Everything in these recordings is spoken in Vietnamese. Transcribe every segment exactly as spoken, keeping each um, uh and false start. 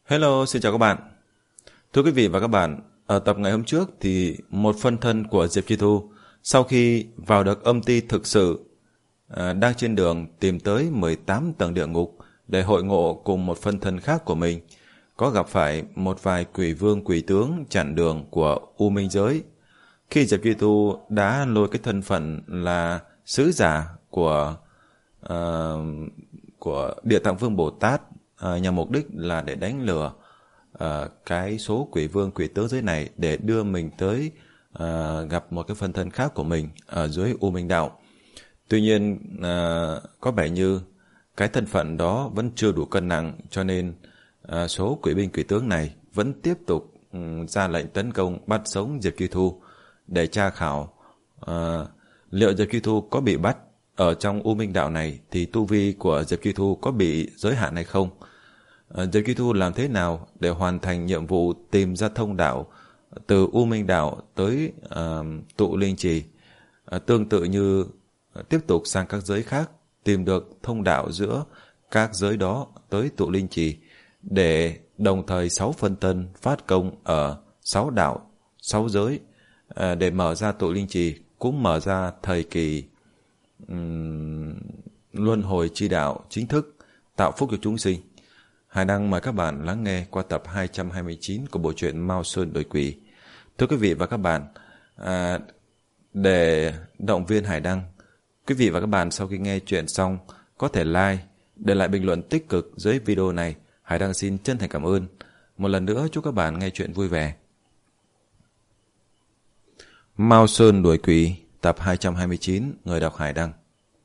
Hello, xin chào các bạn. Thưa quý vị và các bạn, ở tập ngày hôm trước thì một phân thân của Diệp Chi Thu sau khi vào được âm ty thực sự à, đang trên đường tìm tới mười tám tầng địa ngục để hội ngộ cùng một phân thân khác của mình, có gặp phải một vài quỷ vương quỷ tướng chặn đường của U Minh Giới. Khi Diệp Chi Thu đã lôi cái thân phận là sứ giả của uh, của Địa Tạng Vương Bồ Tát uh, nhằm mục đích là để đánh lừa uh, cái số quỷ vương quỷ tướng giới này để đưa mình tới uh, gặp một cái phân thân khác của mình ở dưới U Minh Đạo. Tuy nhiên uh, có vẻ như cái thân phận đó vẫn chưa đủ cân nặng, cho nên uh, số quỷ binh quỷ tướng này vẫn tiếp tục um, ra lệnh tấn công bắt sống Diệp Chi Thu để tra khảo uh, liệu Diệp Chi Thu có bị bắt ở trong U Minh Đạo này thì tu vi của Diệp Chi Thu có bị giới hạn hay không. Uh, Diệp Chi Thu làm thế nào để hoàn thành nhiệm vụ tìm ra thông đạo từ U Minh Đạo tới uh, tụ linh trì, uh, tương tự như uh, tiếp tục sang các giới khác tìm được thông đạo giữa các giới đó tới tụ linh trì, để đồng thời sáu phân thân phát công ở sáu đạo, sáu giới à, để mở ra tụ linh trì, cũng mở ra thời kỳ um, luân hồi chi đạo chính thức, tạo phúc cho chúng sinh. Hải Đăng mời các bạn lắng nghe qua tập hai trăm hai mươi chín của bộ truyện Mao Sơn Đổi Quỷ. Thưa quý vị và các bạn, à, để động viên Hải Đăng, quý vị và các bạn sau khi nghe chuyện xong có thể like, để lại bình luận tích cực dưới video này. Hải Đăng xin chân thành cảm ơn. Một lần nữa chúc các bạn nghe chuyện vui vẻ. Mao Sơn Đuổi Quỷ, tập hai trăm hai mươi chín, người đọc Hải Đăng.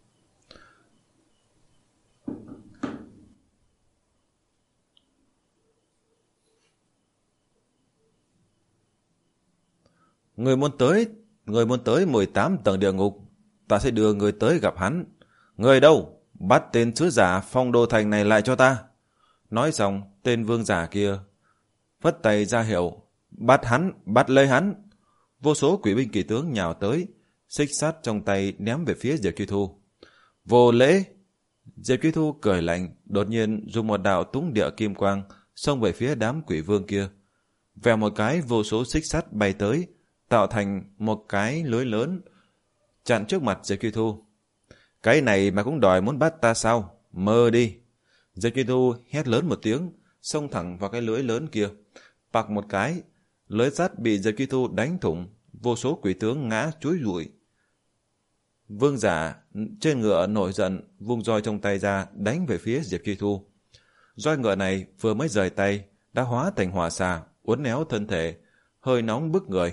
Người muốn tới, người muốn tới mười tám tầng địa ngục, ta sẽ đưa người tới gặp hắn. Người đâu? Bắt tên sứ giả Phong Đô Thành này lại cho ta. Nói xong, tên vương giả kia phất tay ra hiệu, bắt hắn, bắt lấy hắn. Vô số quỷ binh kỳ tướng nhào tới, xích sắt trong tay ném về phía Diệp Chi Thu. Vô lễ! Diệp Chi Thu cười lạnh, đột nhiên dùng một đạo túng địa kim quang xông về phía đám quỷ vương kia. Vèo một cái, vô số xích sắt bay tới, tạo thành một cái lưới lớn chặn trước mặt Diệp Chi Thu. Cái này mà cũng đòi muốn bắt ta sao? Mơ đi! Diệp Chi Thu hét lớn một tiếng, xông thẳng vào cái lưới lớn kia. Bạc một cái, lưới sắt bị Diệp Chi Thu đánh thủng, vô số quỷ tướng ngã chúi rụi. Vương giả trên ngựa nổi giận, vung roi trong tay ra đánh về phía Diệp Chi Thu. Roi ngựa này vừa mới rời tay đã hóa thành hỏa xà, uốn éo thân thể, hơi nóng bức người.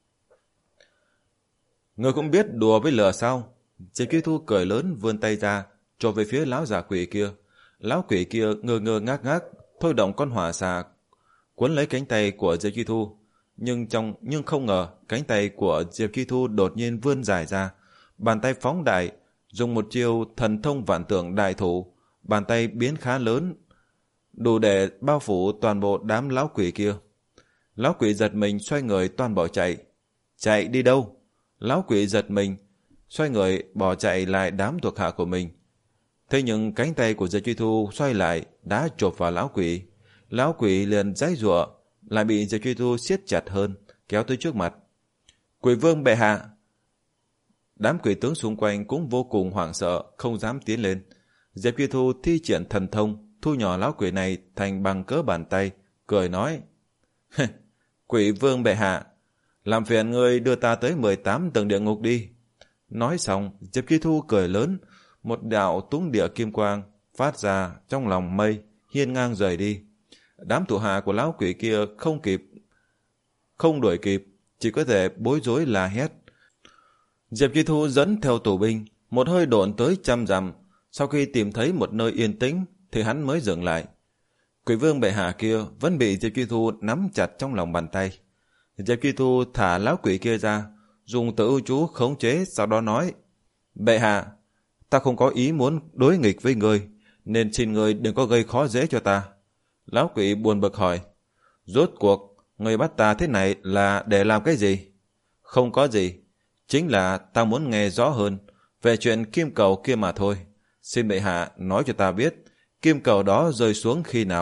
Người cũng biết đùa với lửa sao? Diệp Chi Thu cười lớn, vươn tay ra chộp về phía lão giả quỷ kia. Lão quỷ kia ngơ ngơ ngác ngác thôi động con hỏa xà cuốn lấy cánh tay của Diệp Chi Thu, nhưng trong nhưng không ngờ cánh tay của Diệp Chi Thu đột nhiên vươn dài ra, bàn tay phóng đại, dùng một chiêu thần thông vạn tượng đại thủ, bàn tay biến khá lớn, đủ để bao phủ toàn bộ đám lão quỷ kia. Lão quỷ giật mình xoay người toan bỏ chạy. Chạy đi đâu? Lão quỷ giật mình xoay người bỏ chạy lại đám thuộc hạ của mình. Thế nhưng cánh tay của Diệp Chi Thu xoay lại đã chộp vào lão quỷ. Lão quỷ liền giãy giụa, lại bị Diệp Chi Thu siết chặt hơn, kéo tới trước mặt. Quỷ vương bệ hạ! Đám quỷ tướng xung quanh cũng vô cùng hoảng sợ, không dám tiến lên. Diệp Chi Thu thi triển thần thông, thu nhỏ lão quỷ này thành bằng cỡ bàn tay, cười nói: Quỷ vương bệ hạ, làm phiền ngươi đưa ta tới mười tám tầng địa ngục đi. Nói xong, Diệp Chi Thu cười lớn, một đạo túng địa kim quang phát ra trong lòng mây, hiên ngang rời đi. Đám thủ hạ của lão quỷ kia không kịp, không đuổi kịp, chỉ có thể bối rối la hét. Diệp Chi Thu dẫn theo tù binh, một hơi độn tới trăm dặm. Sau khi tìm thấy một nơi yên tĩnh, thì hắn mới dừng lại. Quỷ vương bệ hạ kia vẫn bị Diệp Chi Thu nắm chặt trong lòng bàn tay. Diệp Chi Thu thả lão quỷ kia ra, dùng tự ưu chú khống chế, sau đó nói: Bệ hạ, ta không có ý muốn đối nghịch với ngươi, nên xin ngươi đừng có gây khó dễ cho ta. Lão quỷ buồn bực hỏi: Rốt cuộc ngươi bắt ta thế này là để làm cái gì? Không có gì, chính là ta muốn nghe rõ hơn về chuyện kim cầu kia mà thôi. Xin bệ hạ nói cho ta biết, kim cầu đó rơi xuống khi nào,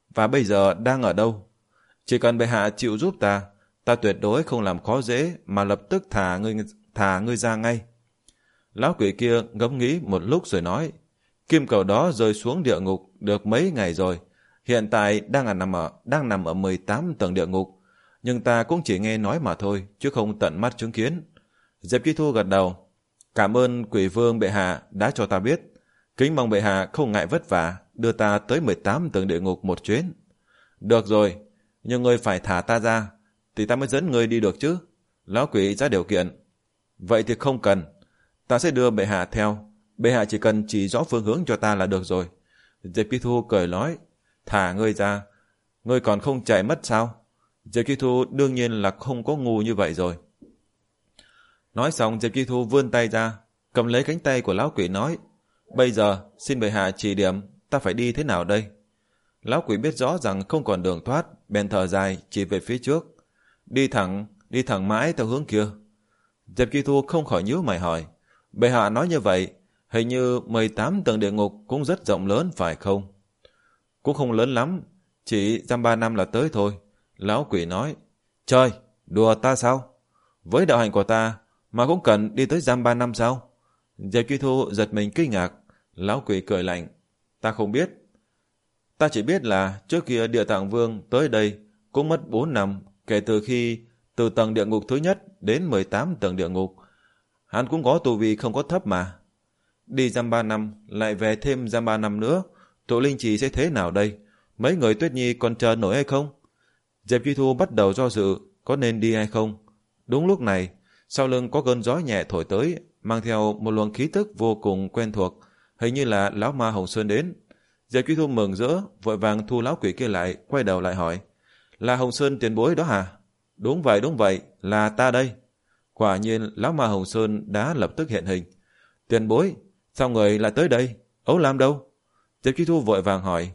và bây giờ đang ở đâu. Chỉ cần bệ hạ chịu giúp ta, ta tuyệt đối không làm khó dễ mà lập tức thả ngươi, thả ngươi ra ngay. Lão quỷ kia ngẫm nghĩ một lúc rồi nói, kim cầu đó rơi xuống địa ngục được mấy ngày rồi, hiện tại đang nằm ở đang nằm ở mười tám tầng địa ngục, nhưng ta cũng chỉ nghe nói mà thôi, chứ không tận mắt chứng kiến. Diệp Chi Thu gật đầu, cảm ơn quỷ vương bệ hạ đã cho ta biết, kính mong bệ hạ không ngại vất vả đưa ta tới mười tám tầng địa ngục một chuyến. Được rồi, nhưng ngươi phải thả ta ra thì ta mới dẫn ngươi đi được chứ. Lão quỷ ra điều kiện. Vậy thì không cần, ta sẽ đưa bệ hạ theo, bệ hạ chỉ cần chỉ rõ phương hướng cho ta là được rồi. Diệp Chi Thu cười nói, thả ngươi ra, ngươi còn không chạy mất sao? Diệp Chi Thu đương nhiên là không có ngu như vậy rồi. Nói xong, Diệp Chi Thu vươn tay ra, cầm lấy cánh tay của lão quỷ nói, bây giờ xin bệ hạ chỉ điểm ta phải đi thế nào đây. Lão quỷ biết rõ rằng không còn đường thoát, bèn thở dài chỉ về phía trước. Đi thẳng, đi thẳng mãi theo hướng kia. Diệp Chi Thu không khỏi nhíu mày hỏi, bệ hạ nói như vậy, hình như mười tám tầng địa ngục cũng rất rộng lớn phải không? Cũng không lớn lắm, chỉ dăm ba năm là tới thôi. Lão quỷ nói, trời, đùa ta sao? Với đạo hành của ta mà cũng cần đi tới dăm ba năm sao? Diệp Chi Thu giật mình kinh ngạc. Lão quỷ cười lạnh, ta không biết. Ta chỉ biết là trước kia Địa Tạng Vương tới đây cũng mất bốn năm, kể từ khi từ tầng địa ngục thứ nhất đến mười tám tầng địa ngục. Hắn cũng có tu vi không có thấp mà. Đi dăm ba năm, lại về thêm dăm ba năm nữa, tụ linh trì sẽ thế nào đây? Mấy người Tuyết Nhi còn chờ nổi hay không? Diệp Chi Thu bắt đầu do dự có nên đi hay không. Đúng lúc này, sau lưng có cơn gió nhẹ thổi tới, mang theo một luồng khí tức vô cùng quen thuộc, hình như là lão ma Hồng Sơn đến. Diệp Chi Thu mừng rỡ, vội vàng thu lão quỷ kia lại, quay đầu lại hỏi, là Hồng Sơn tiền bối đó hả? Đúng vậy, đúng vậy, là ta đây. Quả nhiên lão ma Hồng Sơn đã lập tức hiện hình. Tiền bối, sao người lại tới đây? Ấu Lam đâu? Diệp Chi Thu vội vàng hỏi.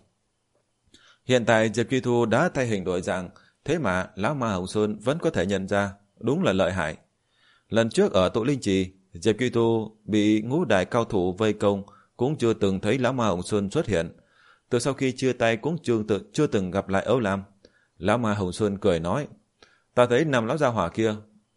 Hiện tại Diệp Chi Thu đã thay hình đổi dạng, thế mà lão ma Hồng Sơn vẫn có thể nhận ra, đúng là lợi hại. Lần trước ở tụ linh trì, Diệp Chi Thu bị ngũ đại cao thủ vây công, cũng chưa từng thấy lão ma Hồng Sơn xuất hiện. Từ sau khi chia tay cũng chưa, tự, chưa từng gặp lại Ấu Lam. Lão ma Hồng Sơn cười nói, ta thấy năm lão gia hỏa kia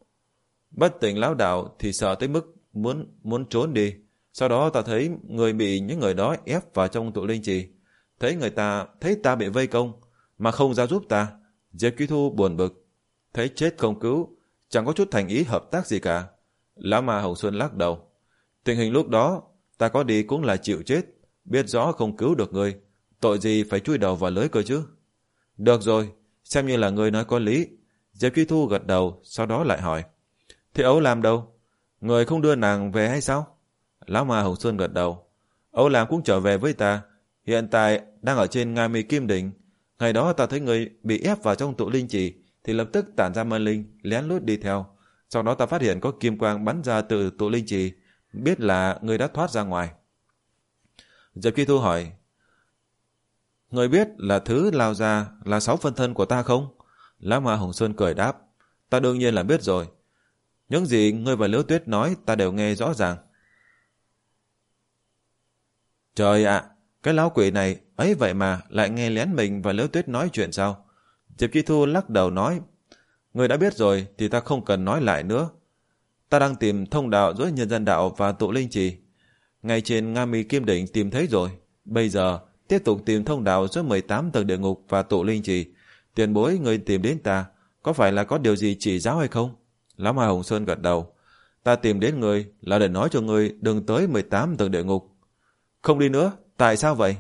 bất tỉnh lão đạo thì sợ tới mức muốn muốn trốn đi. Sau đó ta thấy người bị những người đó ép vào trong tụ linh trì. Thấy người ta thấy ta bị vây công mà không ra giúp ta. Diệp Chi Thu buồn bực, thấy chết không cứu, chẳng có chút thành ý hợp tác gì cả. Lão ma Hồng Xuân lắc đầu, tình hình lúc đó ta có đi cũng là chịu chết, biết rõ không cứu được người, tội gì phải chui đầu vào lưới cơ chứ. Được rồi, xem như là người nói có lý. Diệp Chi Thu gật đầu, sau đó lại hỏi, thế Ấu Lam đâu? Người không đưa nàng về hay sao? Lão ma Hồng Xuân gật đầu, Ấu Lam cũng trở về với ta, hiện tại đang ở trên Nga Mi Kim Đỉnh. Ngày đó ta thấy người bị ép vào trong tụ linh trì thì lập tức tản ra mân linh, lén lút đi theo. Sau đó ta phát hiện có kim quang bắn ra từ tụ linh trì, biết là người đã thoát ra ngoài. Diệp Chi Thu hỏi, người biết là thứ lao ra là sáu phân thân của ta không? Lão ma Hồng Xuân cười đáp, ta đương nhiên là biết rồi. Những gì ngươi và Liễu Tuyết nói ta đều nghe rõ ràng. Trời ạ, cái lão quỷ này ấy vậy mà lại nghe lén mình và Liễu Tuyết nói chuyện sao? Diệp Chi Thu lắc đầu nói, người đã biết rồi thì ta không cần nói lại nữa. Ta đang tìm thông đạo giữa nhân dân đạo và tụ linh trì. Ngay trên Nga Mi Kim Đỉnh tìm thấy rồi. Bây giờ tiếp tục tìm thông đạo giữa mười tám tầng địa ngục và tụ linh trì. Tiền bối người tìm đến ta, có phải là có điều gì chỉ giáo hay không? Lão ma Hồng Sơn gật đầu, ta tìm đến người là để nói cho người đừng tới mười tám tầng địa ngục. Không đi nữa, tại sao vậy?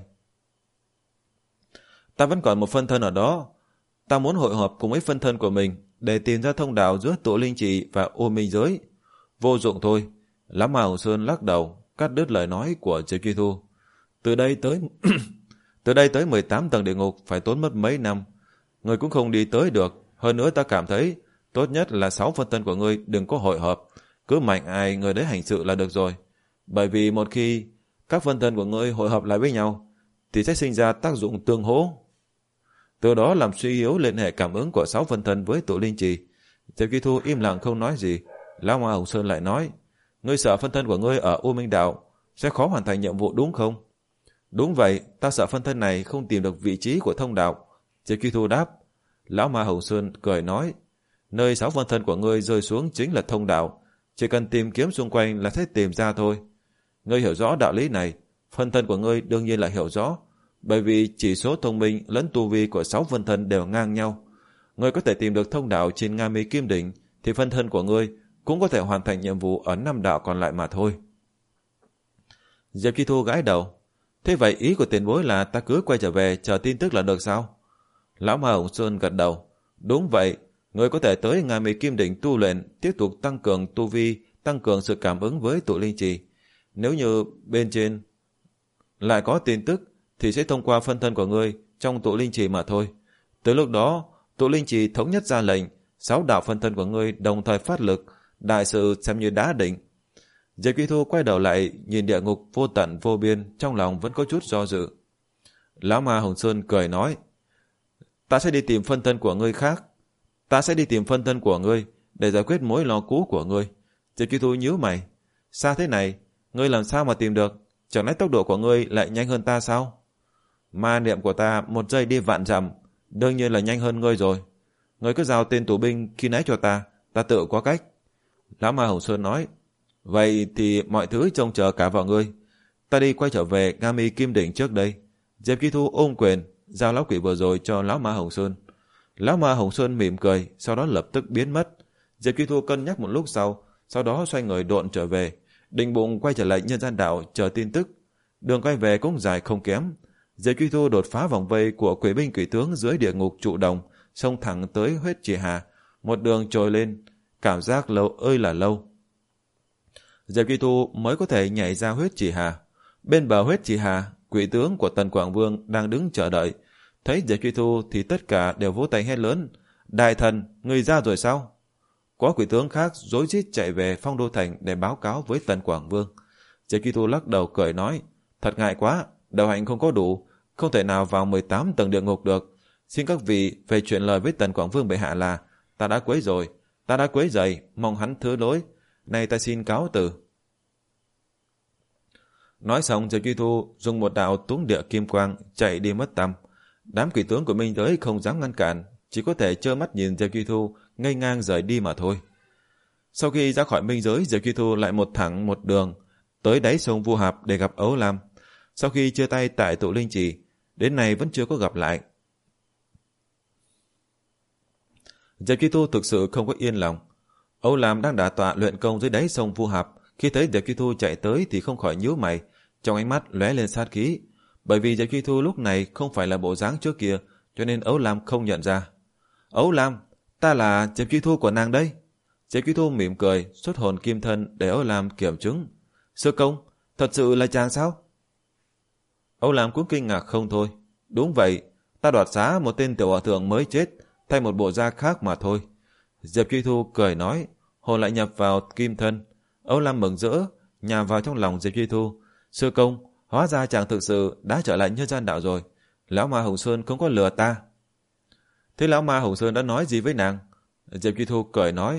Ta vẫn còn một phân thân ở đó. Ta muốn hội họp cùng với phân thân của mình để tìm ra thông đạo giữa tụ linh trì và ô minh giới. Vô dụng thôi. Lão ma Hồng Sơn lắc đầu, cắt đứt lời nói của Diệp Chi Thu. Từ đây tới từ đây tới mười tám tầng địa ngục phải tốn mất mấy năm. Người cũng không đi tới được. Hơn nữa ta cảm thấy tốt nhất là sáu phân thân của ngươi đừng có hội họp, cứ mạnh ai người đấy hành sự là được rồi. Bởi vì một khi các phân thân của ngươi hội họp lại với nhau thì sẽ sinh ra tác dụng tương hỗ, từ đó làm suy yếu liên hệ cảm ứng của sáu phân thân với tụ linh trì. Diệp Chi Thu im lặng không nói gì. Lão ma Hồng Sơn lại nói, ngươi sợ phân thân của ngươi ở U Minh Đạo sẽ khó hoàn thành nhiệm vụ đúng không? Đúng vậy, ta sợ phân thân này không tìm được vị trí của thông đạo. Diệp Kỳ Thu đáp. Lão Ma Hồng Sơn cười nói, nơi sáu phân thân của ngươi rơi xuống chính là thông đạo, chỉ cần tìm kiếm xung quanh là sẽ tìm ra thôi. Ngươi hiểu rõ đạo lý này, phân thân của ngươi đương nhiên là hiểu rõ, bởi vì chỉ số thông minh lẫn tu vi của sáu phân thân đều ngang nhau. Ngươi có thể tìm được thông đạo trên Nga Mi Kim Đỉnh, thì phân thân của ngươi cũng có thể hoàn thành nhiệm vụ ở năm đạo còn lại mà thôi. Diệp Kỳ Thu gãi đầu. Thế vậy ý của tiền bối là ta cứ quay trở về chờ tin tức là được sao? Lão Ma Hồng Sơn gật đầu. Đúng vậy, ngươi có thể tới Nga Mi Kim Đỉnh tu luyện, tiếp tục tăng cường tu vi, tăng cường sự cảm ứng với tụ linh trì. Nếu như bên trên lại có tin tức thì sẽ thông qua phân thân của ngươi trong tụ linh trì mà thôi. Tới lúc đó, tụ linh trì thống nhất ra lệnh, sáu đạo phân thân của ngươi đồng thời phát lực, đại sự xem như đã định. Diệp Kỳ Thu quay đầu lại nhìn địa ngục vô tận vô biên, trong lòng vẫn có chút do dự. Lão Ma Hồng Sơn cười nói, ta sẽ đi tìm phân thân của ngươi khác. Ta sẽ đi tìm phân thân của ngươi để giải quyết mối lo cũ của ngươi. Diệp Kỳ Thu nhíu mày. Xa thế này, ngươi làm sao mà tìm được? Chẳng lẽ tốc độ của ngươi lại nhanh hơn ta sao? Ma niệm của ta một giây đi vạn dặm, đương nhiên là nhanh hơn ngươi rồi. Ngươi cứ giao tên tù binh khi nãy cho ta, ta tự có cách. Lão Ma Hồng Sơn nói, vậy thì mọi thứ trông chờ cả vào ngươi. Ta đi quay trở về Nga Mi Kim Đỉnh trước đây. Diệp Kỳ Thu ôm quyền, giao lão quỷ vừa rồi cho Lão Ma Hồng Sơn. Lão Ma Hồng Sơn mỉm cười, sau đó lập tức biến mất. Diệp Kỳ Thu cân nhắc một lúc sau, sau đó xoay người độn trở về, định bụng quay trở lại nhân gian đạo chờ tin tức. Đường quay về cũng dài không kém. Diệp Kỳ Thu đột phá vòng vây của quỷ binh quỷ tướng dưới địa ngục trụ đồng, xông thẳng tới huyết trì hà, một đường trồi lên, cảm giác lâu ơi là lâu. Diệp Kỳ Thu mới có thể nhảy ra huyết trì hà. Bên bờ huyết trì hà, quỷ tướng của Tần Quảng Vương đang đứng chờ đợi. Thấy Diệp Kỳ Thu thì tất cả đều vỗ tay hét lớn, đại thần, người ra rồi sao? Có quỷ tướng khác rối rít chạy về Phong Đô Thành để báo cáo với Tần Quảng Vương. Diệp Kỳ Thu lắc đầu cười nói, thật ngại quá, đạo hạnh không có đủ, không thể nào vào mười tám tầng địa ngục được. Xin các vị về chuyện lời với Tần Quảng Vương bệ hạ là, ta đã quấy rồi, ta đã quấy rầy, mong hắn thứ lỗi. Nay ta xin cáo từ. Nói xong, Diệp Kỳ Thu dùng một đạo túng địa kim quang chạy đi mất tăm. Đám quỷ tướng của Minh Giới không dám ngăn cản, chỉ có thể trơ mắt nhìn Diệp Kỳ Thu ngây ngang rời đi mà thôi. Sau khi ra khỏi Minh Giới, Diệp Kỳ Thu lại một thẳng một đường tới đáy sông Vu Hạp để gặp Ấu Lam. Sau khi chia tay tại tụ linh trì, đến nay vẫn chưa có gặp lại. Diệp Kỳ Thu thực sự không có yên lòng. Âu Lam đang đả tọa luyện công dưới đáy sông Vu Hạp, khi thấy Diệp Kỳ Thu chạy tới thì không khỏi nhíu mày, trong ánh mắt lóe lên sát khí, bởi vì Diệp Kỳ Thu lúc này không phải là bộ dáng trước kia, cho nên Âu Lam không nhận ra. Âu Lam, ta là Diệp Kỳ Thu của nàng đây. Diệp Kỳ Thu mỉm cười, xuất hồn kim thân để Âu Lam kiểm chứng. Sư công, thật sự là chàng sao? Âu Lam cũng kinh ngạc không thôi. Đúng vậy, ta đoạt xá một tên tiểu hòa thượng mới chết, thay một bộ da khác mà thôi. Diệp Kỳ Thu cười nói, hồn lại nhập vào kim thân. Âu Lam mừng rỡ, nhào vào trong lòng Diệp Kỳ Thu. Sư công, hóa ra chàng thực sự đã trở lại nhân gian đạo rồi. Lão Ma Hồng Sơn không có lừa ta. Thế Lão Ma Hồng Sơn đã nói gì với nàng? Diệp Kỳ Thu cười nói,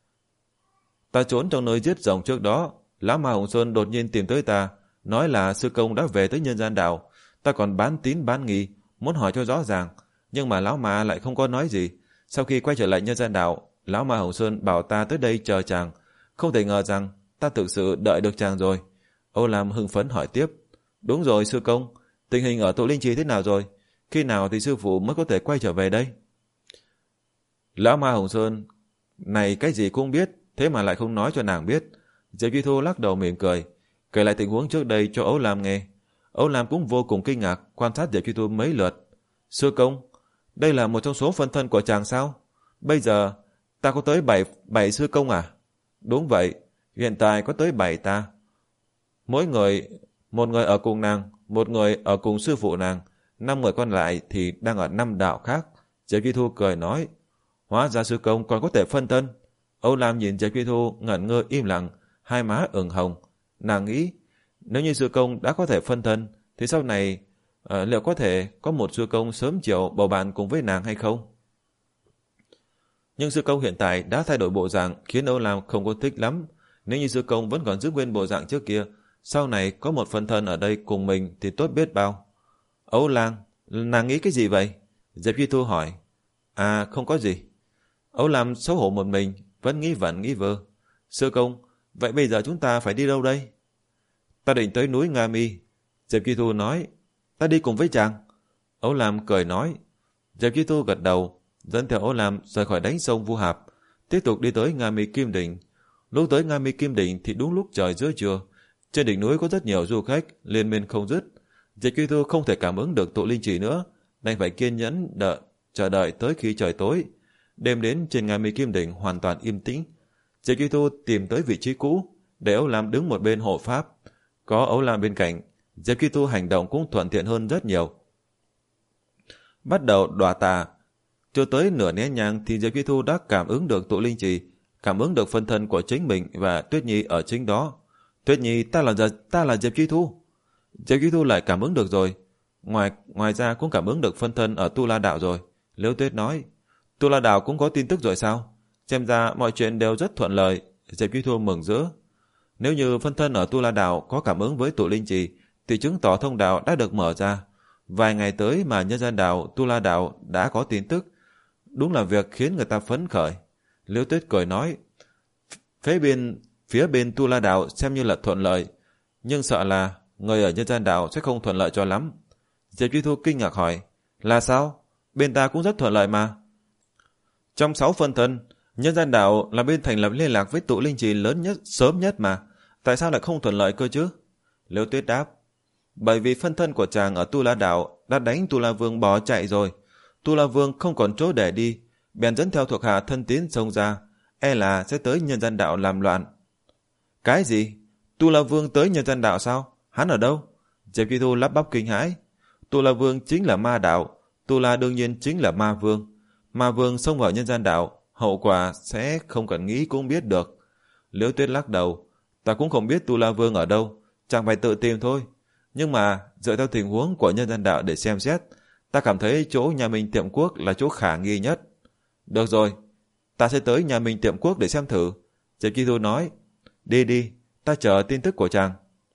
ta trốn trong nơi giết rồng trước đó. Lão Ma Hồng Sơn đột nhiên tìm tới ta, nói là sư công đã về tới nhân gian đạo. Ta còn bán tín bán nghi, muốn hỏi cho rõ ràng, nhưng mà Lão Ma lại không có nói gì. Sau khi quay trở lại nhân gian đạo, Lão Ma Hồng Sơn bảo ta tới đây chờ chàng. Không thể ngờ rằng ta thực sự đợi được chàng rồi. Âu Lam hưng phấn hỏi tiếp, đúng rồi sư công, tình hình ở tụ linh trì thế nào rồi? Khi nào thì sư phụ mới có thể quay trở về đây? Lão Ma Hồng Sơn này cái gì cũng biết, thế mà lại không nói cho nàng biết. Diệp Kỳ Thu lắc đầu mỉm cười, kể lại tình huống trước đây cho Âu Lam nghe. Âu Lam cũng vô cùng kinh ngạc, quan sát Diệp Kỳ Thu mấy lượt. Sư công, đây là một trong số phân thân của chàng sao? Bây giờ ta có tới bảy bảy sư công à? Đúng vậy, hiện tại có tới bảy ta. Mỗi người, một người ở cùng nàng, một người ở cùng sư phụ nàng, năm người còn lại thì đang ở năm đạo khác. Diệp Kỳ Thu cười nói, hóa ra sư công còn có thể phân thân. Âu Lam nhìn Diệp Kỳ Thu ngẩn ngơ im lặng, hai má ửng hồng. Nàng nghĩ, nếu như sư công đã có thể phân thân, thì sau này uh, liệu có thể có một sư công sớm chiều bầu bạn cùng với nàng hay không? Nhưng sư công hiện tại đã thay đổi bộ dạng, khiến Âu Lam không có thích lắm. Nếu như sư công vẫn còn giữ nguyên bộ dạng trước kia, Sau này có một phân thân ở đây cùng mình thì tốt biết bao. Âu Lang, nàng nghĩ cái gì vậy? Diệp Duy Thu hỏi. À, không có gì. Âu Lam xấu hổ một mình, vẫn nghĩ vẩn nghĩ vơ. Sư công, vậy bây giờ chúng ta phải đi đâu đây? Ta định tới núi Nga Mi. Diệp Duy Thu nói. Ta đi cùng với chàng. Âu Lam cười nói. Diệp Duy Thu gật đầu, dẫn theo Âu Lam rời khỏi đánh sông Vu Hạp, tiếp tục đi tới Nga Mi Kim Đỉnh. Lúc tới Nga Mi Kim Đỉnh thì đúng lúc trời giữa trưa. Trên đỉnh núi có rất nhiều du khách liên miên không dứt. Diệp Duy Thu không thể cảm ứng được tụ linh chỉ nữa, đành phải kiên nhẫn đợi chờ đợi tới khi trời tối. Đêm đến trên Nga Mi Kim Đỉnh hoàn toàn im tĩnh. Diệp Duy Thu tìm tới vị trí cũ, để Âu Lam đứng một bên hộ pháp. Có Âu Lam bên cạnh, Diệp Duy Thu hành động cũng thuận tiện hơn rất nhiều. Bắt đầu đọa tà, chưa tới nửa nén nhang thì Diệp Duy Thu đã cảm ứng được tụ linh trì, cảm ứng được phân thân của chính mình và Tuyết Nhi ở chính đó. Tuyết Nhi, ta là ta là Diệp Duy Thu. Diệp Duy Thu lại cảm ứng được rồi. Ngoài ngoài ra cũng cảm ứng được phân thân ở Tu La Đạo rồi. Liễu Tuyết nói. Tu La Đạo cũng có tin tức rồi sao? Xem ra mọi chuyện đều rất thuận lợi. Diệp Duy Thu mừng rỡ. Nếu như phân thân ở Tu La Đạo có cảm ứng với tụ linh trì thì chứng tỏ thông đạo đã được mở ra. Vài ngày tới mà nhân gian đạo Tu La Đạo đã có tin tức, đúng là việc khiến người ta phấn khởi. Liễu Tuyết cười nói. Phía bên phía bên Tu La Đạo xem như là thuận lợi, nhưng sợ là người ở nhân gian đạo sẽ không thuận lợi cho lắm. Diệp Duy Thu kinh ngạc hỏi. Là sao? Bên ta cũng rất thuận lợi mà. Trong sáu phân thân, nhân gian đạo là bên thành lập liên lạc với tụ linh trì lớn nhất, sớm nhất mà. Tại sao lại không thuận lợi cơ chứ? Liễu Tuyết đáp. Bởi vì phân thân của chàng ở Tu La Đạo đã đánh Tu La Vương bỏ chạy rồi. Tu La Vương không còn chỗ để đi, bèn dẫn theo thuộc hạ thân tín xông ra, e là sẽ tới nhân gian đạo làm loạn. Cái gì? Tu La Vương tới nhân gian đạo sao? Hắn ở đâu? Diệp Duy Thu lắp bắp kinh hãi. Tu La Vương chính là ma đạo, Tu La đương nhiên chính là ma vương. Ma vương xông vào nhân gian đạo, hậu quả sẽ không cần nghĩ cũng biết được. Liễu Tuyết lắc đầu. Ta cũng không biết Tu La Vương ở đâu, chẳng phải tự tìm thôi. Nhưng mà dựa theo tình huống của nhân gian đạo để xem xét, ta cảm thấy chỗ nhà mình Tiệm Quốc là chỗ khả nghi nhất. Được rồi, ta sẽ tới nhà mình Tiệm Quốc để xem thử. Diệp Duy Thu nói. Đi đi, ta chờ tin tức của chàng.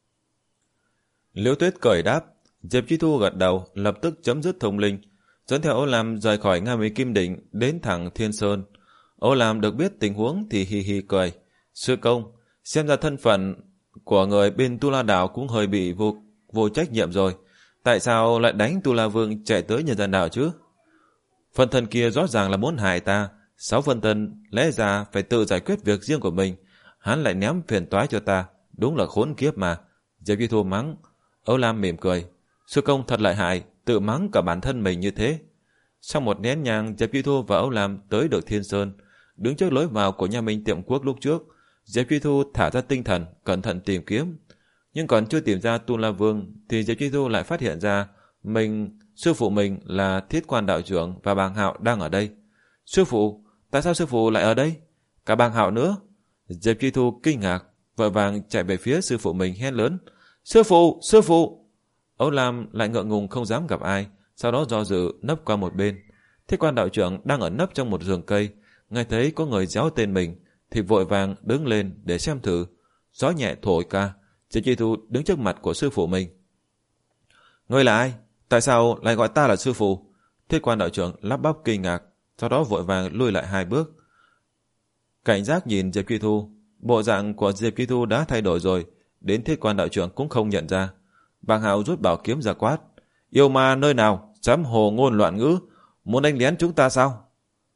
Liễu Tuyết cười đáp. Diệp Duy Thu gật đầu, lập tức chấm dứt thông linh, dẫn theo Âu Lam rời khỏi Nga Mi Kim Đỉnh đến thẳng Thiên Sơn. Âu Lam được biết tình huống thì hì hì cười. Sư công, xem ra thân phận của người bên Tu La Đạo cũng hơi bị vô, vô trách nhiệm rồi. Tại sao lại đánh Tu La Vương chạy tới nhân gian đạo chứ? Phân thân kia rõ ràng là muốn hại ta. Sáu phân thân lẽ ra phải tự giải quyết việc riêng của mình, hắn lại ném phiền toái cho ta, đúng là khốn kiếp mà. Diệp Duy Thu mắng. Âu Lam mỉm cười. Sư công thật lợi hại, tự mắng cả bản thân mình như thế. Sau một nén nhang, Diệp Duy Thu và Âu Lam tới được Thiên Sơn, đứng trước lối vào của nhà mình Tiệm Quốc lúc trước. Diệp Duy Thu thả ra tinh thần, cẩn thận tìm kiếm, nhưng còn chưa tìm ra Tu La Vương thì Diệp Duy Thu lại phát hiện ra mình, sư phụ mình là Thiết Quan đạo trưởng và Bàng Hạo đang ở đây. Sư phụ, tại sao sư phụ lại ở đây? Cả Bàng Hạo nữa? Diệp Duy Thu kinh ngạc, vội vàng chạy về phía sư phụ mình hét lớn. Sư phụ, sư phụ! Âu Lam lại ngượng ngùng không dám gặp ai, sau đó do dự nấp qua một bên. Thiết Quan đạo trưởng đang ở nấp trong một rừng cây, nghe thấy có người réo tên mình thì vội vàng đứng lên để xem thử. Gió nhẹ thổi ca, Diệp Duy Thu đứng trước mặt của sư phụ mình. Ngươi là ai? Tại sao lại gọi ta là sư phụ? Thiết Quan đạo trưởng lắp bắp kinh ngạc, sau đó vội vàng lùi lại hai bước. Cảnh giác nhìn Diệp Duy Thu, bộ dạng của Diệp Duy Thu đã thay đổi rồi, đến Thiết Quan đạo trưởng cũng không nhận ra. Bàng Hạo rút bảo kiếm ra quát. Yêu ma nơi nào, dám hồ ngôn loạn ngữ, muốn đánh lén chúng ta sao?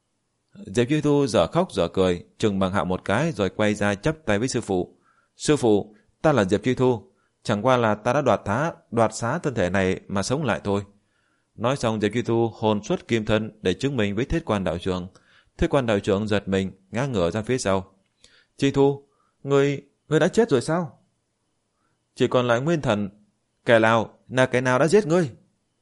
Diệp Duy Thu dở khóc dở cười, chừng Bàng Hạo một cái rồi quay ra chắp tay với sư phụ. Sư phụ, ta là Diệp Duy Thu, chẳng qua là ta đã đoạt thá, đoạt xá thân thể này mà sống lại thôi. Nói xong Diệp Duy Thu hồn xuất kim thân để chứng minh với Thiết Quan đạo trưởng. Thiết Quan đạo trưởng giật mình, ngã ngửa ra phía sau. Duy Thu, ngươi, ngươi đã chết rồi sao? Chỉ còn lại nguyên thần. Kẻ nào, là kẻ nào đã giết ngươi?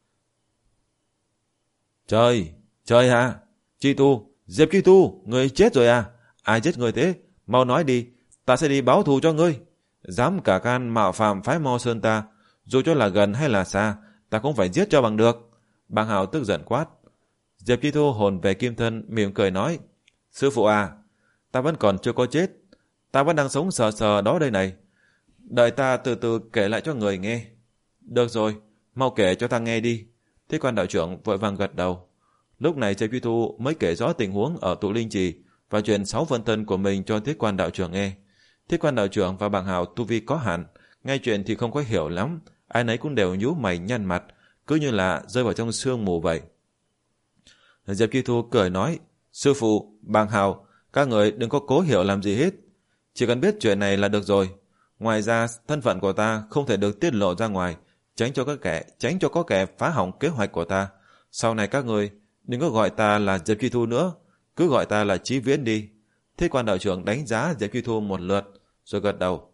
Trời, trời hả? Duy Thu, Diệp Duy Thu, ngươi chết rồi à? Ai giết ngươi thế? Mau nói đi, ta sẽ đi báo thù cho ngươi. Dám cả gan mạo phạm phái Mo Sơn ta, dù cho là gần hay là xa, ta cũng phải giết cho bằng được. Bàng Hạo tức giận quát. Diệp Duy Thu hồn về kim thân, mỉm cười nói. Sư phụ à, ta vẫn còn chưa có chết, ta vẫn đang sống sờ sờ đó đây này. Đợi ta từ từ kể lại cho người nghe. Được rồi, mau kể cho ta nghe đi. Thế quan đạo trưởng vội vàng gật đầu. Lúc này Diệp Duy Thu mới kể rõ tình huống ở tụ linh trì và chuyện sáu phân thân của mình cho Thiết quan đạo trưởng nghe. Thiết quan đạo trưởng và Bàng Hào tu vi có hạn, nghe chuyện thì không có hiểu lắm, ai nấy cũng đều nhíu mày nhăn mặt, cứ như là rơi vào trong sương mù vậy. Diệp Duy Thu cười nói, sư phụ, Bàng Hào, các người đừng có cố hiểu làm gì hết, chỉ cần biết chuyện này là được rồi. Ngoài ra thân phận của ta không thể được tiết lộ ra ngoài, tránh cho các kẻ tránh cho có kẻ phá hỏng kế hoạch của ta. Sau này các người đừng có gọi ta là Diệp Duy Thu nữa, cứ gọi ta là Chí Viễn đi. Thế quan đạo trưởng đánh giá Diệp Duy Thu một lượt rồi gật đầu.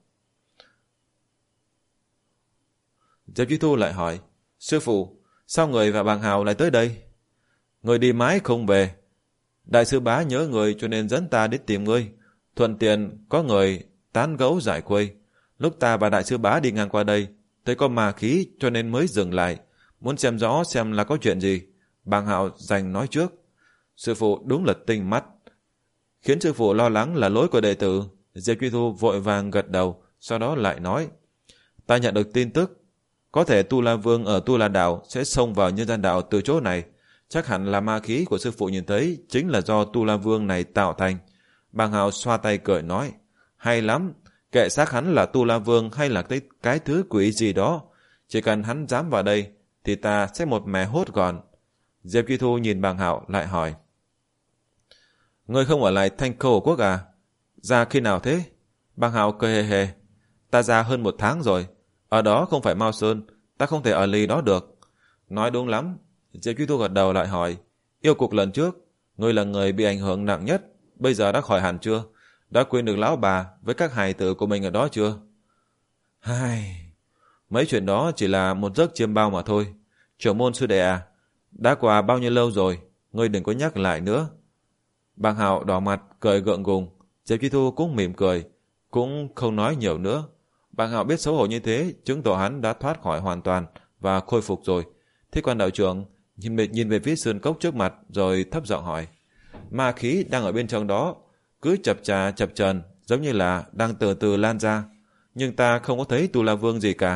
Diệp Duy Thu lại hỏi, sư phụ, sao người và Bàng Hào lại tới đây? Người đi mãi không về, đại sư bá nhớ người cho nên dẫn ta đến tìm ngươi, thuận tiện có người tán gẫu giải khuây. Lúc ta và đại sư bá đi ngang qua đây, thấy có ma khí cho nên mới dừng lại, muốn xem rõ xem là có chuyện gì. Bàng Hào giành nói trước. Sư phụ đúng là tinh mắt. Khiến sư phụ lo lắng là lỗi của đệ tử. Diệp Duy Thu vội vàng gật đầu, sau đó lại nói, ta nhận được tin tức, có thể Tu La Vương ở Tu La Đảo sẽ xông vào nhân gian đạo từ chỗ này. Chắc hẳn là ma khí của sư phụ nhìn thấy chính là do Tu La Vương này tạo thành. Bàng Hào xoa tay cười nói, hay lắm, kệ xác hắn là Tu La Vương hay là cái, cái thứ quỷ gì đó, chỉ cần hắn dám vào đây thì ta sẽ một mẻ hốt gọn. Diệp Duy Thu nhìn Bàng Hào lại hỏi, ngươi không ở lại Thanh Khâu Quốc à? Ra khi nào thế? Bàng Hào cười hề hề, ta ra hơn một tháng rồi, ở đó không phải Mao Sơn, ta không thể ở lì đó được. Nói đúng lắm. Diệp Duy Thu gật đầu lại hỏi, yêu cuộc lần trước, ngươi là người bị ảnh hưởng nặng nhất, bây giờ đã khỏi hẳn chưa? Đã quên được lão bà với các hài tử của mình ở đó chưa? Hai, mấy chuyện đó chỉ là một giấc chiêm bao mà thôi. Trưởng môn sư đệ à, đã qua bao nhiêu lâu rồi, ngươi đừng có nhắc lại nữa. Bàng Hào đỏ mặt cười gượng gùng. Diệp Duy Thu cũng mỉm cười, cũng không nói nhiều nữa. Bàng Hào biết xấu hổ như thế chứng tỏ hắn đã thoát khỏi hoàn toàn và khôi phục rồi. Thế quan đạo trưởng nhìn về, nhìn về phía sơn cốc trước mặt rồi thấp giọng hỏi, ma khí đang ở bên trong đó cứ chập chà chập chờn giống như là đang từ từ lan ra, nhưng ta không có thấy Tu La Vương gì cả.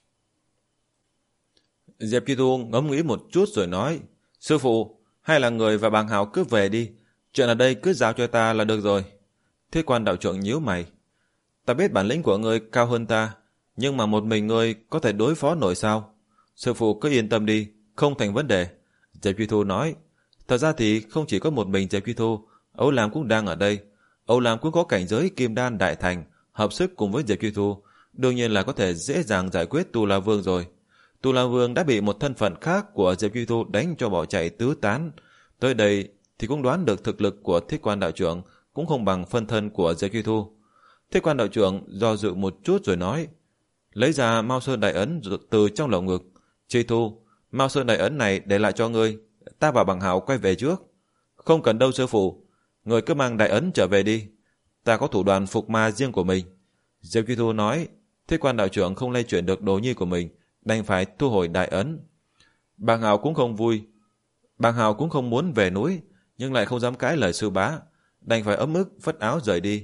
Diệp Duy Thu ngẫm nghĩ một chút rồi nói, sư phụ, hay là người và Bàng Hào cứ về đi, chuyện ở đây cứ giao cho ta là được rồi. Thế quan đạo trưởng nhíu mày, ta biết bản lĩnh của ngươi cao hơn ta, nhưng mà một mình ngươi có thể đối phó nổi sao? Sư phụ cứ yên tâm đi, không thành vấn đề. Diệp Duy Thu nói, thật ra thì không chỉ có một mình Diệp Duy Thu, Âu Lam cũng đang ở đây. Âu Lam cũng có cảnh giới kim đan đại thành, hợp sức cùng với Diệp Duy Thu, đương nhiên là có thể dễ dàng giải quyết Tu La Vương rồi. Tu La Vương đã bị một thân phận khác của Diệp Duy Thu đánh cho bỏ chạy tứ tán. Tới đây thì cũng đoán được thực lực của Thiết quan đạo trưởng cũng không bằng phân thân của Diệp Duy Thu. Thiết quan đạo trưởng do dự một chút rồi nói, lấy ra Mao Sơn Đại Ấn từ trong lồng ngực. Duy Thu, Mao Sơn Đại Ấn này để lại cho ngươi, ta và Bàng Hào quay về trước. Không cần đâu sư phụ, người cứ mang Đại Ấn trở về đi, ta có thủ đoạn phục ma riêng của mình. Diệp Duy Thu nói. Thiết quan đạo trưởng không lay chuyển được đồ nhi của mình, đành phải thu hồi Đại Ấn. Bàng Hào cũng không vui, Bàng Hào cũng không muốn về núi, nhưng lại không dám cãi lời sư bá, đành phải ấm ức phất áo rời đi.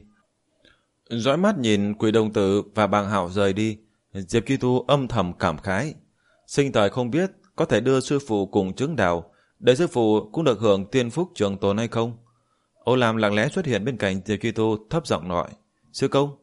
Dõi mắt nhìn Quỷ Đồng Tử và Bàng Hào rời đi, Diệp Duy Thu âm thầm cảm khái, sinh thời không biết có thể đưa sư phụ cùng chứng đạo, để sư phụ cũng được hưởng tiên phúc trường tồn hay không. Ô Lam lặng lẽ xuất hiện bên cạnh Diệp Duy Thu, thấp giọng nói, sư công.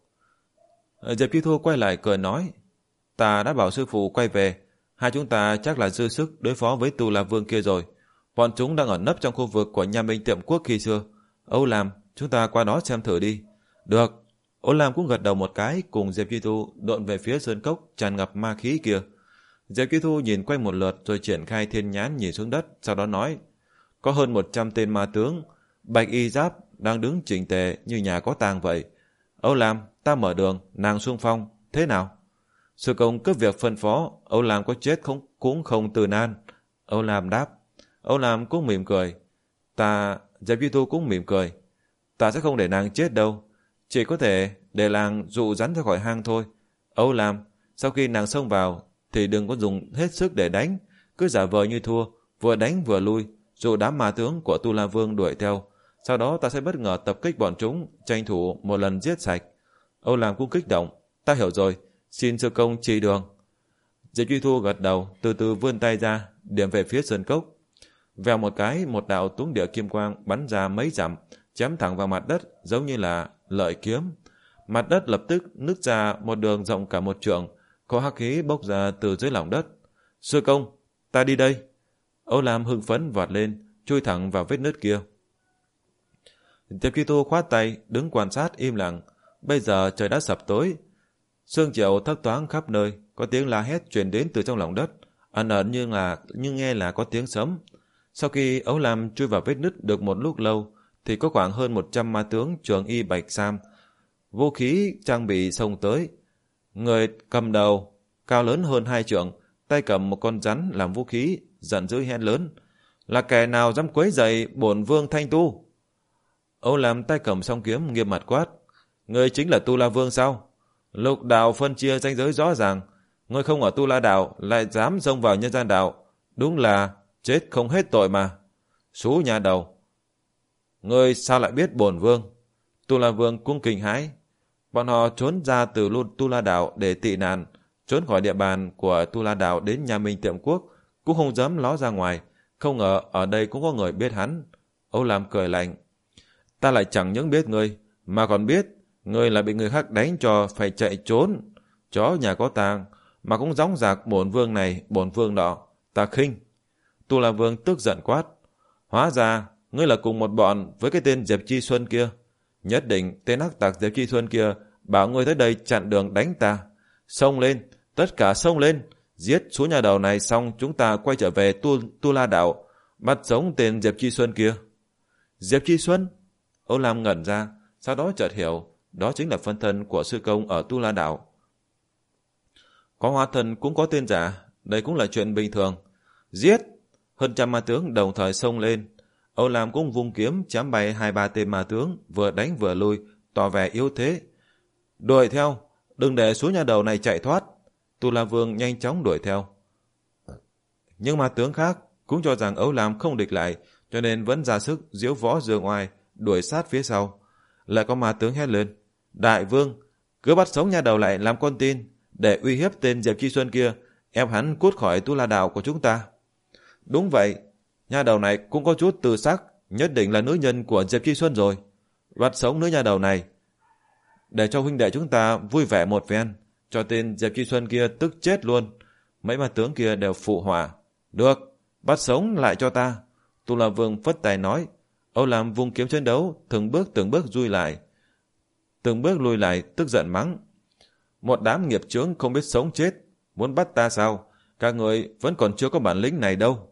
Diệp Duy Thu quay lại cười nói, ta đã bảo sư phụ quay về, hai chúng ta chắc là dư sức đối phó với Tu La Vương kia rồi. Bọn chúng đang ẩn nấp trong khu vực của nhà Minh Tiệm Quốc khi xưa. Âu Lam, chúng ta qua đó xem thử đi. Được. Âu Lam cũng gật đầu một cái, cùng Diệp Duy Thu độn về phía sơn cốc tràn ngập ma khí kia. Diệp Duy Thu nhìn quanh một lượt rồi triển khai thiên nhãn nhìn xuống đất, sau đó nói, có hơn một trăm tên ma tướng, bạch y giáp đang đứng chỉnh tề như nhà có tang vậy. Âu Lam, ta mở đường, nàng xung phong, thế nào? Sư công cứ việc phân phó, Âu Lam có chết không cũng không từ nan. Âu Lam đáp. Âu Lam cũng mỉm cười. Ta, Diệp Duy Thu cũng mỉm cười. Ta sẽ không để nàng chết đâu, chỉ có thể để nàng dụ rắn ra khỏi hang thôi. Âu Lam, sau khi nàng xông vào thì đừng có dùng hết sức để đánh, cứ giả vờ như thua, vừa đánh vừa lui, dụ đám ma tướng của Tu La Vương đuổi theo. Sau đó ta sẽ bất ngờ tập kích bọn chúng, tranh thủ một lần giết sạch. Âu Lam cũng kích động. Ta hiểu rồi, Xin sư công chỉ đường. Diệp Truy Thu gật đầu, từ từ vươn tay ra, điểm về phía sơn cốc. Vèo một cái, một đạo túng địa kim quang bắn ra mấy dặm, chém thẳng vào mặt đất giống như là lợi kiếm. Mặt đất lập tức nứt ra một đường rộng cả một trượng, có hắc khí bốc ra từ dưới lòng đất. Sư công, ta đi đây. Âu Lam hưng phấn vọt lên, chui thẳng vào vết nứt kia. Diệp Truy Thu khoát tay, đứng quan sát im lặng. Bây giờ trời đã sập tối, sương chiều thấp thoáng khắp nơi, có tiếng la hét truyền đến từ trong lòng đất, ẩn ẩn như là như nghe là có tiếng sấm. Sau khi Âu Lam chui vào vết nứt được một lúc lâu, thì có khoảng hơn một trăm ma tướng trường y bạch sam, vũ khí trang bị xông tới. Người cầm đầu cao lớn hơn hai trượng, tay cầm một con rắn làm vũ khí, giận dữ hét lớn: là kẻ nào dám quấy rầy bổn vương Thanh Tu? Âu Lam tay cầm song kiếm nghiêm mặt quát: người chính là Tu La Vương sao? Lục đạo phân chia ranh giới rõ ràng, ngươi không ở Tu La đạo lại dám xông vào nhân gian đạo, đúng là chết không hết tội mà. Sú nhà đầu, ngươi sao lại biết bổn vương? Tu La Vương cung kinh hãi. Bọn họ trốn ra từ Tu La đạo để tị nạn, trốn khỏi địa bàn của Tu La đạo đến nhà Minh Tiệm Quốc, cũng không dám ló ra ngoài. Không ngờ ở đây cũng có người biết hắn. Âu Lam cười lạnh: ta lại chẳng những biết ngươi, mà còn biết ngươi là bị người khác đánh cho phải chạy trốn. Chó nhà có tang mà cũng gióng giạc bổn vương này bổn vương nọ, ta khinh. Tu La Vương tức giận quát: hóa ra ngươi là cùng một bọn với cái tên Diệp Chi Xuân kia. Nhất định tên hắc tặc Diệp Chi Xuân kia bảo ngươi tới đây chặn đường đánh ta. Xông lên, tất cả xông lên, giết số nhà đầu này xong chúng ta quay trở về Tu, tu La đạo, bắt sống tên Diệp Chi Xuân kia. Diệp Chi Xuân? Âu Lam ngẩn ra, sau đó chợt hiểu, đó chính là phân thân của sư công ở Tu La đạo. Có hóa thân cũng có tên giả, đây cũng là chuyện bình thường. Giết! Hơn trăm ma tướng đồng thời xông lên. Âu Lam cũng vung kiếm chém bay hai ba tên ma tướng, vừa đánh vừa lui, tỏ vẻ yếu thế. Đuổi theo, đừng để số nhà đầu này chạy thoát. Tu La Vương nhanh chóng đuổi theo. Nhưng ma tướng khác cũng cho rằng Âu Lam không địch lại, cho nên vẫn ra sức diễu võ dương oai, đuổi sát phía sau. Lại có ma tướng hét lên: Đại Vương, cứ bắt sống nhà đầu lại làm con tin, để uy hiếp tên Diệp Chi Xuân kia, ép hắn cút khỏi Tu La đạo của chúng ta. Đúng vậy, nhà đầu này cũng có chút tự sắc, nhất định là nữ nhân của Diệp Chi Xuân rồi. Bắt sống nữ nhà đầu này, để cho huynh đệ chúng ta vui vẻ một phen, cho tên Diệp Chi Xuân kia tức chết luôn. Mấy ma tướng kia đều phụ họa: được, bắt sống lại cho ta. Tu La Vương phất tay nói. Âu Lam vung kiếm chiến đấu, từng bước từng bước lui lại. Từng bước lùi lại, tức giận mắng: một đám nghiệp chướng không biết sống chết, muốn bắt ta sao? Các người vẫn còn chưa có bản lĩnh này đâu.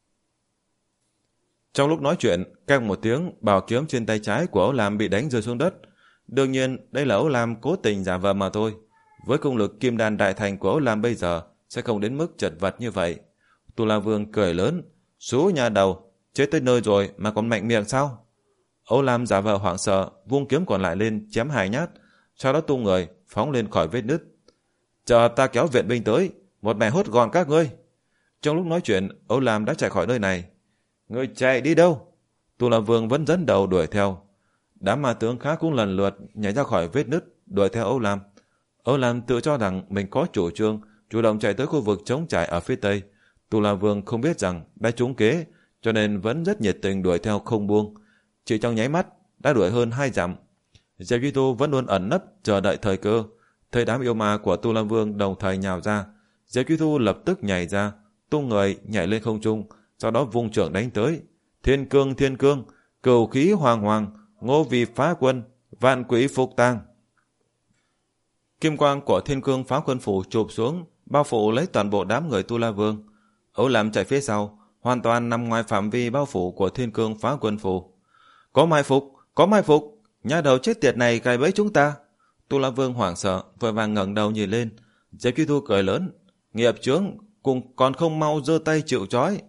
Trong lúc nói chuyện, căng một tiếng, bảo kiếm trên tay trái của Âu Lam bị đánh rơi xuống đất. Đương nhiên, đây là Âu Lam cố tình giả vờ mà thôi. Với công lực kim đan đại thành của Âu Lam bây giờ, sẽ không đến mức chật vật như vậy. Tu La Vương cười lớn: số nhà đầu, chết tới nơi rồi mà còn mạnh miệng sao? Âu Lam giả vờ hoảng sợ, vung kiếm còn lại lên chém hai nhát, sau đó tung người phóng lên khỏi vết nứt. Chờ ta kéo viện binh tới, một mẻ hốt gọn các ngươi. Trong lúc nói chuyện, Âu Lam đã chạy khỏi nơi này. Ngươi chạy đi đâu? Tu La Vương vẫn dẫn đầu đuổi theo. Đám ma tướng khác cũng lần lượt nhảy ra khỏi vết nứt đuổi theo Âu Lam. Âu Lam tự cho rằng mình có chủ trương, chủ động chạy tới khu vực trống trải ở phía tây. Tu La Vương không biết rằng đã trúng kế, cho nên vẫn rất nhiệt tình đuổi theo không buông. Chỉ trong nháy mắt đã đuổi hơn hai dặm. Diệp Duy Tu vẫn luôn ẩn nấp chờ đợi thời cơ. Thấy đám yêu ma của Tu La Vương đồng thời nhào ra, Diệp Duy Tu lập tức nhảy ra, tung người nhảy lên không trung, sau đó vung trưởng đánh tới. Thiên cương thiên cương, cửu khí hoàng hoàng, ngô vì phá quân, vạn quỷ phục tang. Kim quang của thiên cương phá quân phủ chụp xuống, bao phủ lấy toàn bộ đám người Tu La Vương. Âu Lam chạy phía sau, hoàn toàn nằm ngoài phạm vi bao phủ của thiên cương phá quân phủ. Có mai phục, có mai phục, nhà đầu chết tiệt này gài bẫy chúng ta. Tu La Vương hoảng sợ, vội vàng ngẩng đầu nhìn lên. Diệp Duy Tu cười lớn: nghiệp chướng, cùng còn không mau giơ tay chịu trói.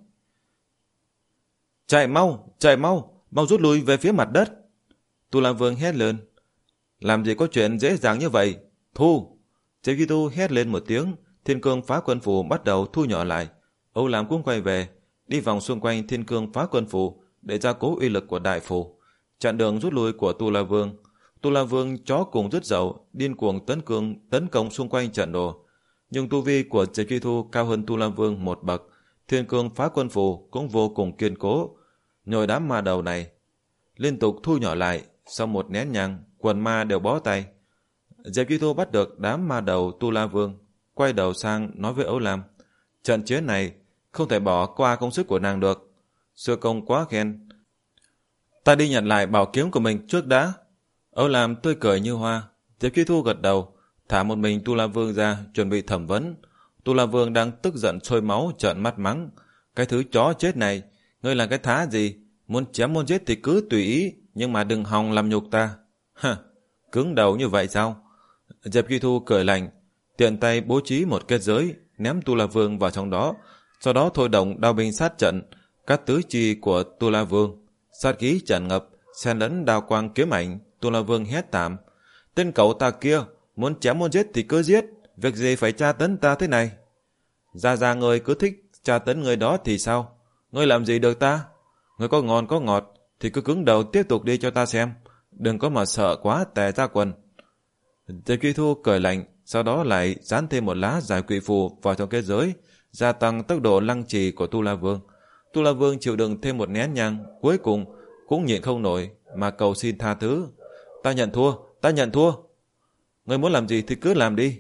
Chạy mau, chạy mau, mau rút lui về phía mặt đất. Tu La Vương hét lên. Làm gì có chuyện dễ dàng như vậy? Thu! Diệp Duy Tu hét lên một tiếng, thiên cương phá quân phủ bắt đầu thu nhỏ lại. Âu Lam cũng quay về, đi vòng xung quanh thiên cương phá quân phủ để gia cố uy lực của đại phủ, chặn đường rút lui của Tu La Vương. Tu La Vương chó cùng rứt dậu, điên cuồng tấn công tấn công xung quanh trận đồ. Nhưng tu vi của Diệp Chi Thu cao hơn Tu La Vương một bậc, Thiên Cương Phá Quân Phù cũng vô cùng kiên cố. Nhồi đám ma đầu này liên tục thu nhỏ lại, sau một nén nhang, quần ma đều bó tay. Diệp Chi Thu bắt được đám ma đầu Tu La Vương, quay đầu sang nói với Âu Lam, trận chiến này không thể bỏ qua công sức của nàng được. Sư công quá khen. Ta đi nhận lại bảo kiếm của mình trước đã. Âu Lam tươi cười như hoa. Diệp Chi Thu gật đầu, thả một mình Tu La Vương ra, chuẩn bị thẩm vấn. Tu La Vương đang tức giận sôi máu, trợn mắt mắng. Cái thứ chó chết này, ngươi là cái thá gì? Muốn chém muốn giết thì cứ tùy ý, nhưng mà đừng hòng làm nhục ta. Hả, cứng đầu như vậy sao? Diệp Chi Thu cười lạnh, tiện tay bố trí một kết giới, ném Tu La Vương vào trong đó, sau đó thôi động đao binh sát trận, cắt tứ chi của Tu La Vương. Sát khí tràn ngập, xen lẫn đao quang kiếm ảnh. Tu La Vương hét tạm, tên cậu ta kia, muốn chém muốn giết thì cứ giết, việc gì phải tra tấn ta thế này? Ra ra ngươi cứ thích tra tấn người đó thì sao? Ngươi làm gì được ta? Ngươi có ngon có ngọt thì cứ cứng đầu tiếp tục đi cho ta xem, đừng có mà sợ quá tè ra quần. Diệp Chi Thu cười lạnh, sau đó lại dán thêm một lá giải quỷ phù vào trong kết giới, gia tăng tốc độ lăng trì của Tu La Vương. Tu La Vương chịu đựng thêm một nén nhang, cuối cùng cũng nhịn không nổi mà cầu xin tha thứ. Ta nhận thua, ta nhận thua. Ngươi muốn làm gì thì cứ làm đi.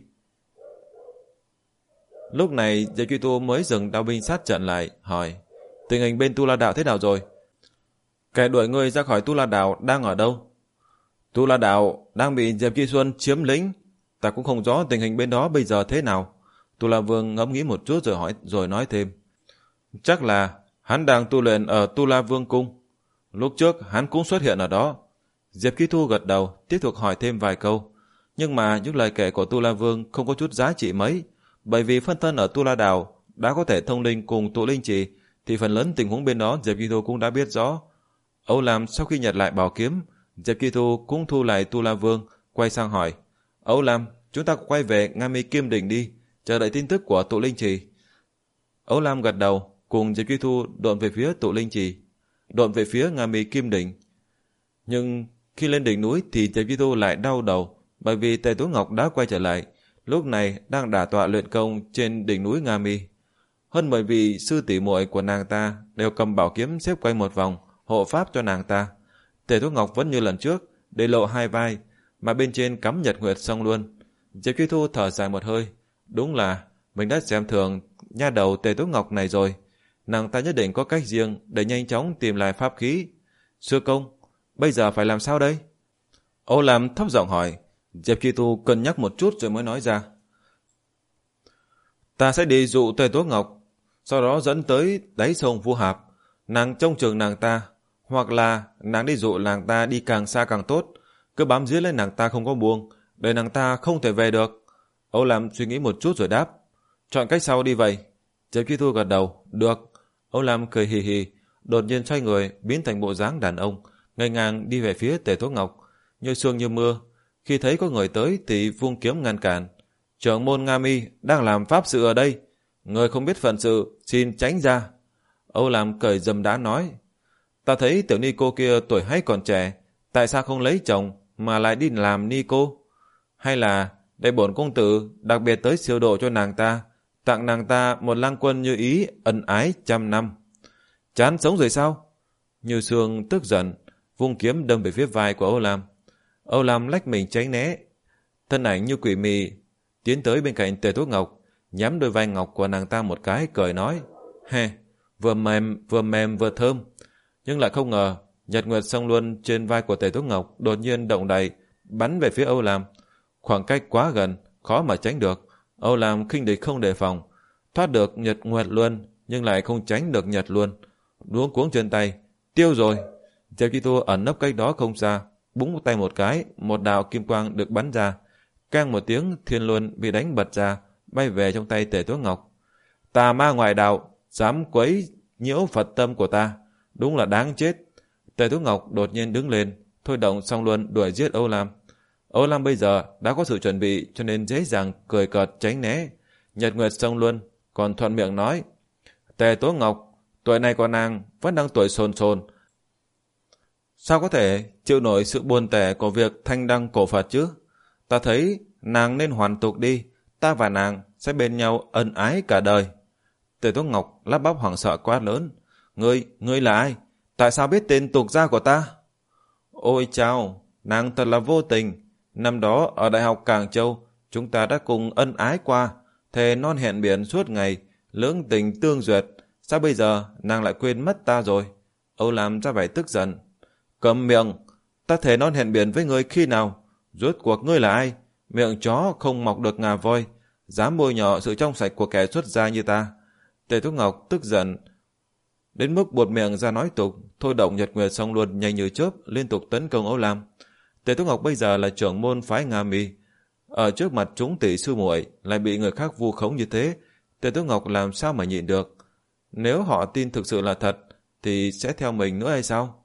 Lúc này Diệp Chi Thu mới dừng đao binh sát trận lại, hỏi, tình hình bên Tu La Đạo thế nào rồi? Kẻ đuổi ngươi ra khỏi Tu La Đạo đang ở đâu? Tu La Đạo đang bị Diệp Chi Xuân chiếm lĩnh, ta cũng không rõ tình hình bên đó bây giờ thế nào. Tu La Vương ngẫm nghĩ một chút rồi hỏi rồi nói thêm, chắc là hắn đang tu luyện ở Tu La Vương cung. Lúc trước hắn cũng xuất hiện ở đó. Diệp Chi Thu gật đầu, tiếp tục hỏi thêm vài câu. Nhưng mà những lời kể của Tu La Vương không có chút giá trị mấy, bởi vì phân thân ở Tu La Đảo đã có thể thông linh cùng tụ linh trì, thì phần lớn tình huống bên đó Diệp Chi Thu cũng đã biết rõ. Âu Lam sau khi nhặt lại bảo kiếm, Diệp Chi Thu cũng thu lại Tu La Vương, quay sang hỏi, Âu Lam, chúng ta quay về Nga Mi Kim Đỉnh đi, chờ đợi tin tức của tụ linh trì. Âu Lam gật đầu, cùng Diệp Chi Thu độn về phía tụ linh trì, độn về phía Nga Mi Kim Đỉnh. Nhưng khi lên đỉnh núi thì Diệp Chi Thu lại đau đầu, bởi vì Tề Tố Ngọc đã quay trở lại, lúc này đang đả tọa luyện công trên đỉnh núi Nga Mi. Hơn bởi vì sư tỷ muội của nàng ta đều cầm bảo kiếm xếp quanh một vòng, hộ pháp cho nàng ta. Tề Tố Ngọc vẫn như lần trước, để lộ hai vai, mà bên trên cắm nhật nguyệt song luôn. Diệp Chi Thu thở dài một hơi, đúng là mình đã xem thường nha đầu Tề Tố Ngọc này rồi. Nàng ta nhất định có cách riêng để nhanh chóng tìm lại pháp khí. Sư công, bây giờ phải làm sao đây? Âu Lam thấp giọng hỏi. Diệp Chi Thu cân nhắc một chút rồi mới nói ra. Ta sẽ đi dụ Tề Tố Ngọc, sau đó dẫn tới đáy sông Vu Hạp, nàng trông chừng nàng ta, hoặc là nàng đi dụ nàng ta đi càng xa càng tốt, cứ bám giết lên nàng ta không có buông, để nàng ta không thể về được. Âu Lam suy nghĩ một chút rồi đáp, chọn cách sau đi vậy. Diệp Chi Thu gật đầu, được. Âu Lam cười hì hì, đột nhiên xoay người biến thành bộ dáng đàn ông, ngây ngang đi về phía Tề Tố Ngọc, như sương như mưa. Khi thấy có người tới thì vung kiếm ngăn cản. Trưởng môn Nga Mi đang làm pháp sự ở đây, người không biết phận sự xin tránh ra. Âu Lam cười dâm đá nói, ta thấy tiểu ni cô kia tuổi hay còn trẻ, tại sao không lấy chồng mà lại đi làm ni cô? Hay là để bổn công tử đặc biệt tới siêu độ cho nàng ta, tặng nàng ta một lang quân như ý ân ái trăm năm? Chán sống rồi sao? Như Sương tức giận, vung kiếm đâm về phía vai của Âu Lam. Âu Lam lách mình tránh né, thân ảnh như quỷ mị tiến tới bên cạnh Tề Tố Ngọc, nhắm đôi vai ngọc của nàng ta một cái, cười nói, he, vừa mềm vừa mềm vừa thơm. Nhưng lại không ngờ nhật nguyệt song luân trên vai của Tề Tố Ngọc đột nhiên động đậy, bắn về phía Âu Lam. Khoảng cách quá gần, khó mà tránh được. Âu Lam khinh địch không đề phòng, thoát được nhật nguyệt luân nhưng lại không tránh được nhật luân, luống cuống chân tay, tiêu rồi. Diệp Chi Thu ẩn nấp cách đó không xa, búng tay một cái, một đạo kim quang được bắn ra, keng một tiếng, thiên luân bị đánh bật ra, bay về trong tay Tề Tố Ngọc. Tà ma ngoại đạo, dám quấy nhiễu Phật tâm của ta, đúng là đáng chết. Tề Tố Ngọc đột nhiên đứng lên, thôi động song luân đuổi giết Âu Lam. Âu Lam bây giờ đã có sự chuẩn bị, cho nên dễ dàng cười cợt tránh né. Nhật nguyệt song luân còn thuận miệng nói, Tề Tố Ngọc, tuổi này của nàng vẫn đang tuổi sồn sồn, Sao có thể chịu nổi sự buồn tẻ của việc thanh đăng cổ Phật chứ? Ta thấy nàng nên hoàn tục đi, ta và nàng sẽ bên nhau ân ái cả đời. Tề Tố Ngọc lắp bắp hoảng sợ quát lớn. Ngươi, ngươi là ai? Tại sao biết tên tục gia của ta? Ôi chao, nàng thật là vô tình. Năm đó ở Đại học Cảng Châu, chúng ta đã cùng ân ái qua, thề non hẹn biển suốt ngày, lưỡng tình tương duyệt. Sao bây giờ nàng lại quên mất ta rồi? Âu Lam ra vẻ tức giận. Cầm miệng, ta thề non hẹn biển với ngươi khi nào? Rốt cuộc ngươi là ai? Miệng chó không mọc được ngà voi, dám bôi nhọ sự trong sạch của kẻ xuất gia như ta. Tề Thúc Ngọc tức giận đến mức buột miệng ra nói tục, thôi động Nhật Nguyệt xong luôn nhanh như chớp liên tục tấn công Âu Lam. Tề Thúc Ngọc bây giờ là trưởng môn phái Nga Mi, ở trước mặt chúng tỷ sư muội lại bị người khác vu khống như thế, Tề Thúc Ngọc làm sao mà nhịn được? Nếu họ tin thực sự là thật thì sẽ theo mình nữa hay sao?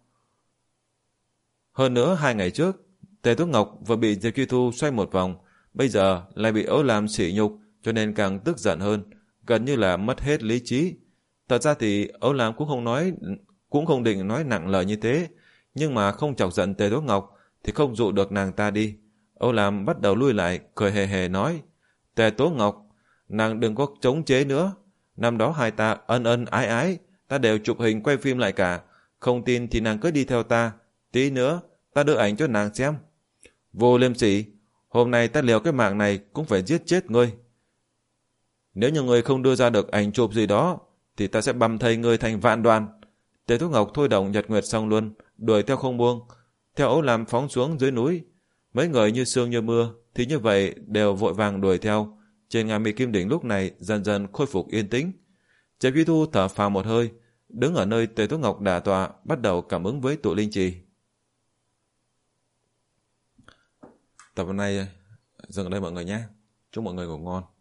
Hơn nữa hai ngày trước Tề Thúc Ngọc vừa bị Diệp Kỳ Thu xoay một vòng, bây giờ lại bị Âu Lam sỉ nhục, cho nên càng tức giận hơn, gần như là mất hết lý trí. Thật ra thì Âu Lam cũng không nói cũng không định nói nặng lời như thế, nhưng mà không chọc giận Tề Tố Ngọc thì không dụ được nàng ta đi. Âu Lam bắt đầu lui lại, cười hề hề nói: Tề Tố Ngọc, nàng đừng có chống chế nữa. Năm đó hai ta ân ân ái ái, ta đều chụp hình quay phim lại cả. Không tin thì nàng cứ đi theo ta, tí nữa ta đưa ảnh cho nàng xem. Vô liêm sỉ, hôm nay ta liều cái mạng này cũng phải giết chết ngươi. Nếu như ngươi không đưa ra được ảnh chụp gì đó thì ta sẽ băm thây ngươi thành vạn đoàn. Tề Thúc Ngọc thôi động Nhật Nguyệt xong luôn, đuổi theo không buông, theo Âu Lam phóng xuống dưới núi. Mấy người như sương như mưa thì như vậy đều vội vàng đuổi theo. Trên ngàn mì kim đỉnh lúc này dần dần khôi phục yên tĩnh. Diệp Duy Thu thở phào một hơi, đứng ở nơi Tề Thúc Ngọc đả tọa, bắt đầu cảm ứng với tụ linh trì. Tập hôm nay dừng ở đây mọi người nhé. Chúc mọi người ngủ ngon.